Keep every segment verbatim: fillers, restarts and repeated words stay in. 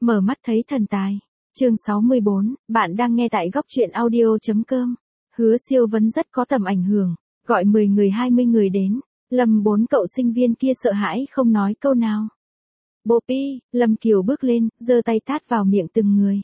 Mở mắt thấy thần tài. Chương sáu mươi bốn, bạn đang nghe tại góc truyện audio.com. Hứa Siêu vẫn rất có tầm ảnh hưởng, gọi mười người hai mươi người đến. Lâm bốn cậu sinh viên kia sợ hãi không nói câu nào. Bố pi, Lâm Kiều bước lên, giơ tay tát vào miệng từng người.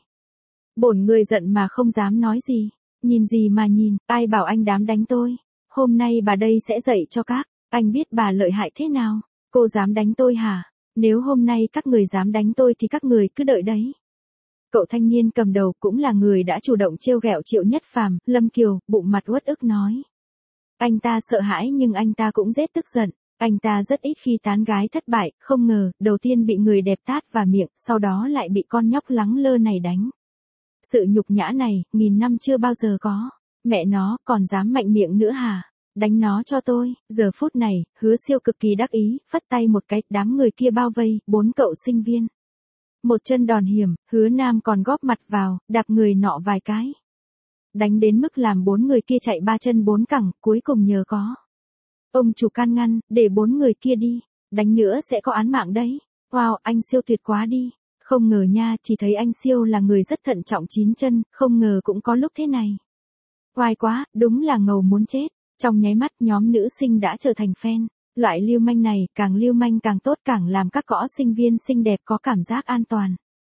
Bổn người giận mà không dám nói gì. Nhìn gì mà nhìn, ai bảo anh dám đánh tôi. Hôm nay bà đây sẽ dạy cho các, anh biết bà lợi hại thế nào. Cô dám đánh tôi hả? Nếu hôm nay các người dám đánh tôi thì các người cứ đợi đấy. Cậu thanh niên cầm đầu cũng là người đã chủ động trêu ghẹo Triệu Nhất Phàm, Lâm Kiều, bụng mặt uất ức nói. Anh ta sợ hãi nhưng anh ta cũng rất tức giận. Anh ta rất ít khi tán gái thất bại, không ngờ, đầu tiên bị người đẹp tát vào miệng, sau đó lại bị con nhóc lắng lơ này đánh. Sự nhục nhã này, nghìn năm chưa bao giờ có. Mẹ nó, còn dám mạnh miệng nữa hả? Đánh nó cho tôi. Giờ phút này, Hứa Siêu cực kỳ đắc ý, phất tay một cái, đám người kia bao vây, bốn cậu sinh viên. Một chân đòn hiểm, Hứa Nam còn góp mặt vào, đạp người nọ vài cái. Đánh đến mức làm bốn người kia chạy ba chân bốn cẳng, cuối cùng nhờ có. Ông chủ can ngăn, để bốn người kia đi, đánh nữa sẽ có án mạng đấy. Wow, anh Siêu tuyệt quá đi. Không ngờ nha, chỉ thấy anh Siêu là người rất thận trọng chín chân, không ngờ cũng có lúc thế này. Oai quá, đúng là ngầu muốn chết. Trong nháy mắt nhóm nữ sinh đã trở thành fan. Loại lưu manh này, càng lưu manh càng tốt, càng làm các cõ sinh viên xinh đẹp có cảm giác an toàn.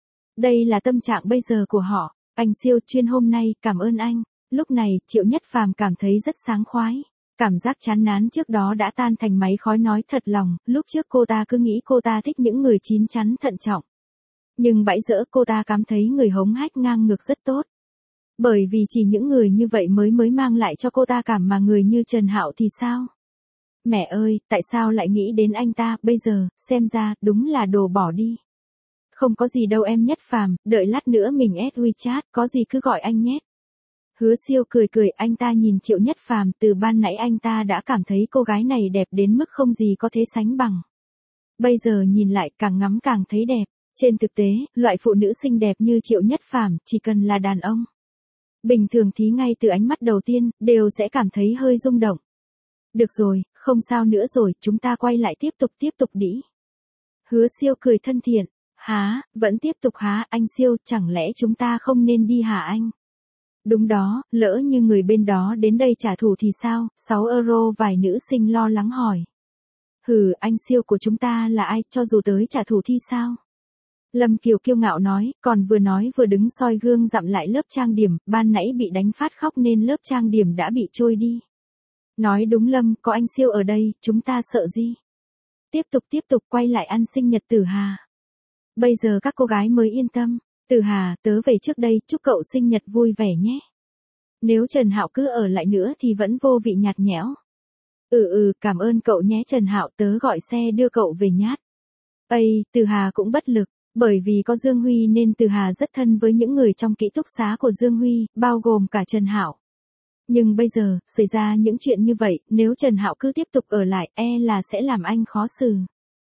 Đây là tâm trạng bây giờ của họ. Anh Siêu chuyên hôm nay, cảm ơn anh. Lúc này, Triệu Nhất Phàm cảm thấy rất sảng khoái. Cảm giác chán nán trước đó đã tan thành máy khói, nói thật lòng, lúc trước cô ta cứ nghĩ cô ta thích những người chín chắn thận trọng. Nhưng bãi dỡ cô ta cảm thấy người hống hách ngang ngược rất tốt. Bởi vì chỉ những người như vậy mới mới mang lại cho cô ta cảm, mà người như Trần Hạo thì sao? Mẹ ơi, tại sao lại nghĩ đến anh ta, bây giờ, xem ra, đúng là đồ bỏ đi. Không có gì đâu em Nhất Phàm, đợi lát nữa mình add WeChat, có gì cứ gọi anh nhé. Hứa Siêu cười cười, anh ta nhìn Triệu Nhất Phàm, từ ban nãy anh ta đã cảm thấy cô gái này đẹp đến mức không gì có thể sánh bằng. Bây giờ nhìn lại càng ngắm càng thấy đẹp. Trên thực tế, loại phụ nữ xinh đẹp như Triệu Nhất Phàm chỉ cần là đàn ông bình thường thì ngay từ ánh mắt đầu tiên, đều sẽ cảm thấy hơi rung động. Được rồi, không sao nữa rồi, chúng ta quay lại tiếp tục tiếp tục đi. Hứa Siêu cười thân thiện. Hả, vẫn tiếp tục hả, anh Siêu, chẳng lẽ chúng ta không nên đi hả anh? Đúng đó, lỡ như người bên đó đến đây trả thù thì sao? sáu euro, vài nữ sinh lo lắng hỏi. Hừ, anh Siêu của chúng ta là ai, cho dù tới trả thù thì sao? Lâm Kiều kiêu ngạo nói, còn vừa nói vừa đứng soi gương dặm lại lớp trang điểm, ban nãy bị đánh phát khóc nên lớp trang điểm đã bị trôi đi. Nói đúng Lâm, có anh Siêu ở đây, chúng ta sợ gì? Tiếp tục tiếp tục quay lại ăn sinh nhật Tử Hà. Bây giờ các cô gái mới yên tâm. Tử Hà, tớ về trước đây, chúc cậu sinh nhật vui vẻ nhé. Nếu Trần Hạo cứ ở lại nữa thì vẫn vô vị nhạt nhẽo. Ừ ừ, cảm ơn cậu nhé Trần Hạo, tớ gọi xe đưa cậu về nhát. Ây, Tử Hà cũng bất lực. Bởi vì có Dương Huy nên Tử Hà rất thân với những người trong ký túc xá của Dương Huy, bao gồm cả Trần Hạo. Nhưng bây giờ, xảy ra những chuyện như vậy, nếu Trần Hạo cứ tiếp tục ở lại, e là sẽ làm anh khó xử.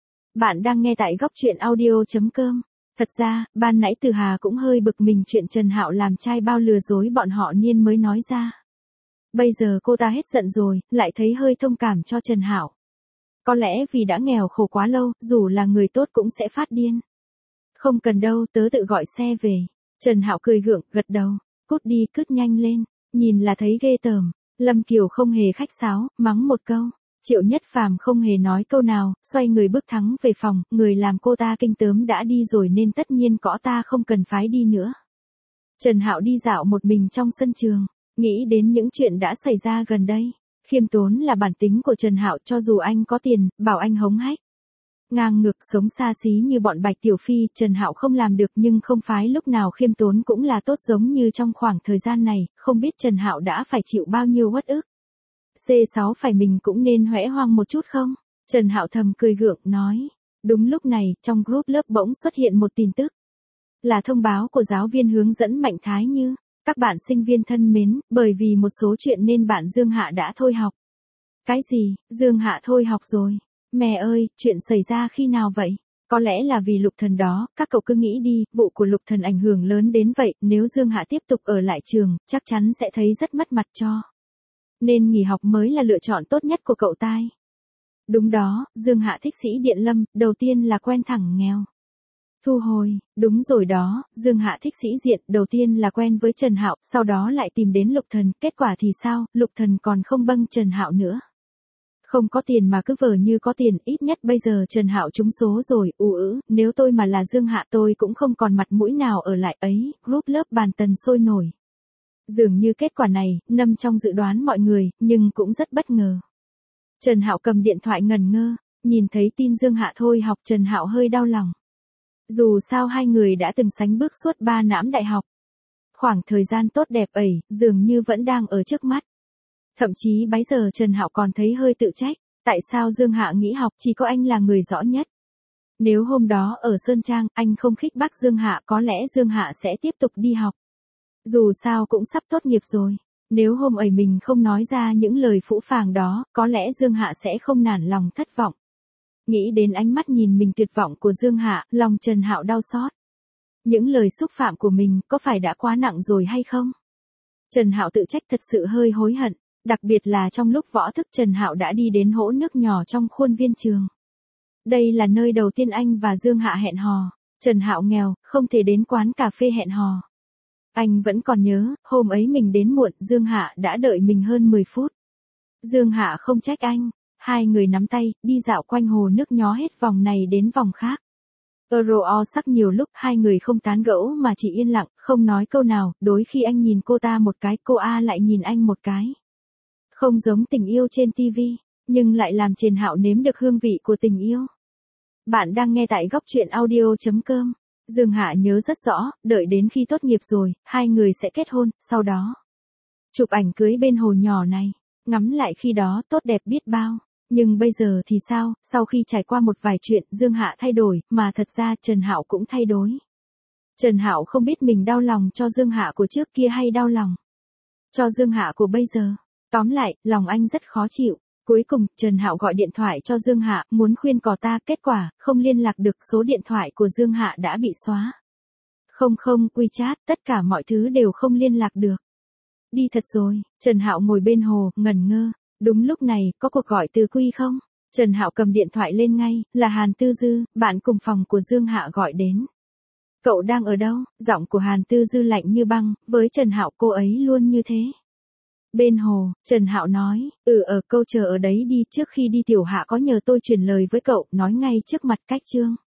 Bạn đang nghe tại góc truyện audio.com. Thật ra, ban nãy Tử Hà cũng hơi bực mình chuyện Trần Hạo làm trai bao lừa dối bọn họ nên mới nói ra. Bây giờ cô ta hết giận rồi, lại thấy hơi thông cảm cho Trần Hạo. Có lẽ vì đã nghèo khổ quá lâu, dù là người tốt cũng sẽ phát điên. Không cần đâu, tớ tự gọi xe về. Trần Hạo cười gượng, gật đầu. Cút đi, cút nhanh lên. Nhìn là thấy ghê tởm. Lâm Kiều không hề khách sáo, mắng một câu. Triệu Nhất Phàm không hề nói câu nào, xoay người bước thẳng về phòng, người làm cô ta kinh tởm đã đi rồi nên tất nhiên cõ ta không cần phái đi nữa. Trần Hạo đi dạo một mình trong sân trường, nghĩ đến những chuyện đã xảy ra gần đây. Khiêm tốn là bản tính của Trần Hạo, cho dù anh có tiền, bảo anh hống hách. Ngang ngược sống xa xí như bọn Bạch Tiểu Phi, Trần Hạo không làm được, nhưng không phái lúc nào khiêm tốn cũng là tốt, giống như trong khoảng thời gian này, không biết Trần Hạo đã phải chịu bao nhiêu uất ức. xê sáu phải mình cũng nên hõe hoang một chút không? Trần Hạo thầm cười gượng, nói. Đúng lúc này, trong group lớp bỗng xuất hiện một tin tức. Là thông báo của giáo viên hướng dẫn Mạnh Thái Như. Các bạn sinh viên thân mến, bởi vì một số chuyện nên bạn Dương Hạ đã thôi học. Cái gì, Dương Hạ thôi học rồi? Mẹ ơi, chuyện xảy ra khi nào vậy? Có lẽ là vì Lục Thần đó, các cậu cứ nghĩ đi, vụ của Lục Thần ảnh hưởng lớn đến vậy, nếu Dương Hạ tiếp tục ở lại trường, chắc chắn sẽ thấy rất mất mặt cho. Nên nghỉ học mới là lựa chọn tốt nhất của cậu tai. Đúng đó, Dương Hạ thích Sĩ Điện Lâm, đầu tiên là quen thẳng nghèo. Thu hồi, đúng rồi đó, Dương Hạ thích sĩ diện, đầu tiên là quen với Trần Hạo, sau đó lại tìm đến Lục Thần, kết quả thì sao, Lục Thần còn không bâng Trần Hạo nữa. Không có tiền mà cứ vờ như có tiền, ít nhất bây giờ Trần Hạo trúng số rồi, ù ứ, nếu tôi mà là Dương Hạ tôi cũng không còn mặt mũi nào ở lại ấy, group lớp bàn tần sôi nổi. Dường như kết quả này, nằm trong dự đoán mọi người, nhưng cũng rất bất ngờ. Trần Hạo cầm điện thoại ngần ngơ, nhìn thấy tin Dương Hạ thôi học Trần Hạo hơi đau lòng. Dù sao hai người đã từng sánh bước suốt ba năm đại học. Khoảng thời gian tốt đẹp ấy, dường như vẫn đang ở trước mắt. Thậm chí bấy giờ Trần Hạo còn thấy hơi tự trách, tại sao Dương Hạ nghĩ học chỉ có anh là người rõ nhất. Nếu hôm đó ở Sơn Trang, anh không khích bác Dương Hạ có lẽ Dương Hạ sẽ tiếp tục đi học. Dù sao cũng sắp tốt nghiệp rồi, nếu hôm ấy mình không nói ra những lời phũ phàng đó, có lẽ Dương Hạ sẽ không nản lòng thất vọng. Nghĩ đến ánh mắt nhìn mình tuyệt vọng của Dương Hạ, lòng Trần Hạo đau xót. Những lời xúc phạm của mình có phải đã quá nặng rồi hay không? Trần Hạo tự trách thật sự hơi hối hận, đặc biệt là trong lúc võ thức Trần Hạo đã đi đến hỗ nước nhỏ trong khuôn viên trường. Đây là nơi đầu tiên anh và Dương Hạ hẹn hò. Trần Hạo nghèo, không thể đến quán cà phê hẹn hò. Anh vẫn còn nhớ, hôm ấy mình đến muộn, Dương Hạ đã đợi mình hơn mười phút. Dương Hạ không trách anh, hai người nắm tay, đi dạo quanh hồ nước nhó hết vòng này đến vòng khác. Euro sắc nhiều lúc hai người không tán gẫu mà chỉ yên lặng, không nói câu nào, đôi khi anh nhìn cô ta một cái, cô A lại nhìn anh một cái. Không giống tình yêu trên ti vi, nhưng lại làm Trần Hạo nếm được hương vị của tình yêu. Bạn đang nghe tại góc truyện audio chấm com. Dương Hạ nhớ rất rõ, đợi đến khi tốt nghiệp rồi, hai người sẽ kết hôn, sau đó chụp ảnh cưới bên hồ nhỏ này, ngắm lại khi đó tốt đẹp biết bao. Nhưng bây giờ thì sao, sau khi trải qua một vài chuyện, Dương Hạ thay đổi, mà thật ra Trần Hạo cũng thay đổi. Trần Hạo không biết mình đau lòng cho Dương Hạ của trước kia hay đau lòng cho Dương Hạ của bây giờ. Tóm lại, lòng anh rất khó chịu. Cuối cùng, Trần Hạo gọi điện thoại cho Dương Hạ, muốn khuyên cò ta, kết quả, không liên lạc được, số điện thoại của Dương Hạ đã bị xóa. Không không, WeChat, tất cả mọi thứ đều không liên lạc được. Đi thật rồi, Trần Hạo ngồi bên hồ, ngẩn ngơ. Đúng lúc này, có cuộc gọi từ Quy không? Trần Hạo cầm điện thoại lên ngay, là Hàn Tư Dư, bạn cùng phòng của Dương Hạ gọi đến. Cậu đang ở đâu? Giọng của Hàn Tư Dư lạnh như băng, với Trần Hạo cô ấy luôn như thế. Bên hồ, Trần Hạo nói, ừ ở câu chờ ở đấy đi, trước khi đi Tiểu Hạ có nhờ tôi truyền lời với cậu, nói ngay trước mặt Cách Trương.